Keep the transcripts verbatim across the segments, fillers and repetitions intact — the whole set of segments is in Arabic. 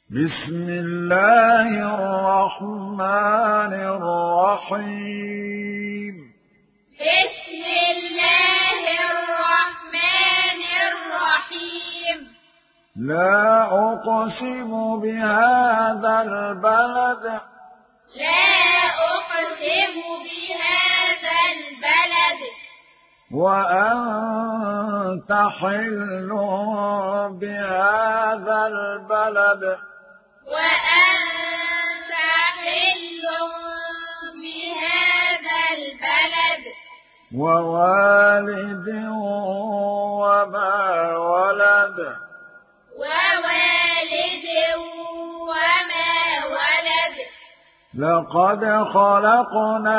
بسم الله الرحمن الرحيم بسم الله الرحمن الرحيم لا أقسم بهذا البلد لا أقسم بهذا البلد وأنت حل بهذا البلد وأنت حل بهذا البلد ووالد وما ولد ووالد وما ولد لقد خلقنا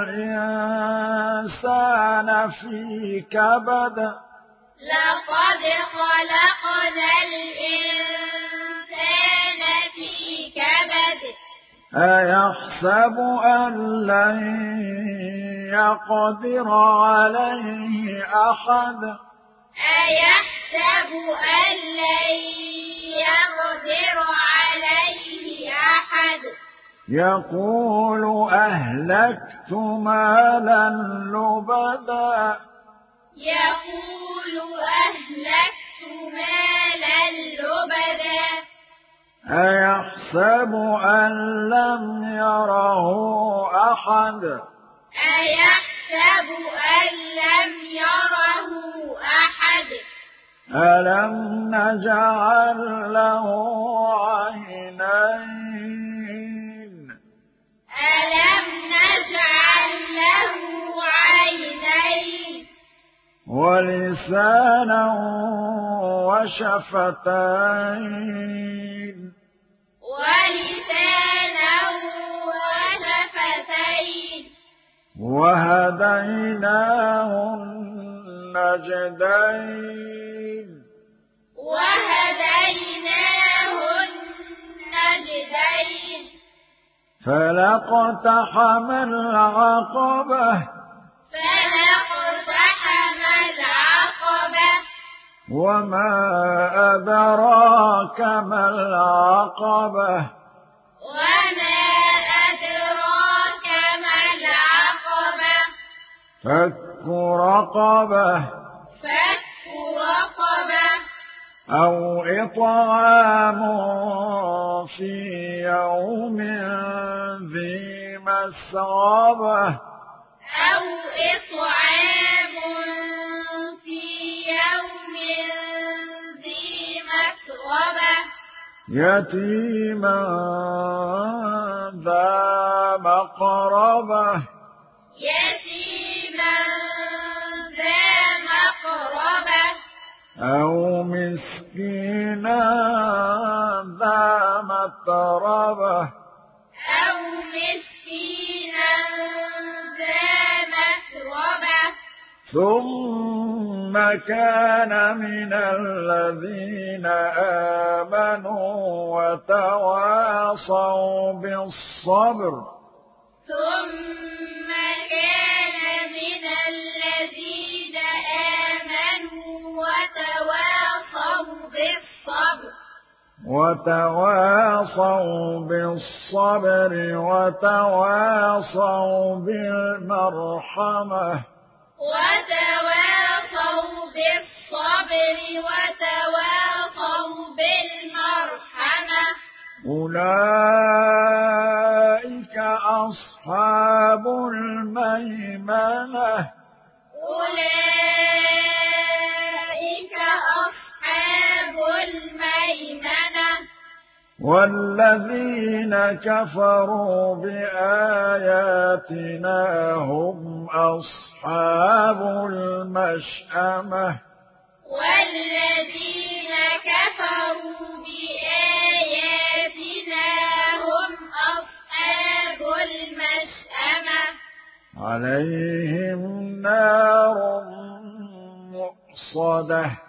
الإنسان في كبد لقد خلقنا الإنسان في كبد أيحسب أن لن يقدر عليه أحد أيحسب أن لن يقدر عليه أحد يقول أهلكت مالا لبدا يقول أهلكت مالا لبدا أيحسب أن لم يره أحد أيحسب أن لم يره أحد ألم نجعل له عينين ألم نجعل له عينين ولسانا وشفتين ولسانا وشفتين وهديناه النجدين وهديناه النجدين فلاقتحم العقبة فلاقتحم العقبة وما أدراك ما العقبة وما أدراك ما العقبة فك رقبة فك رقبة أو إطعام في يوم ذي مسغبة أو إطعام في يوم ذي مسغبة يتيما ذا مقربة يتيما ذا مقربة أو مسكينا ذا متربة أو مسكينا ذا مسغبة ثم كان من الذين آمنوا وتواصوا بالصبر ثم كان من الذين آمنوا وتواصوا بالصبر وتواصوا بالصبر وتواصوا بالمرحمة وتواصوا بالصبر وتواصوا بالمرحمة أولئك أصحاب الميمنة أولئك أصحاب الميمنة والذين كفروا بآياتنا هم أصحاب المشأمة والذين كفروا بآياتنا هم أصحاب المشأمة عليهم نار مؤصدة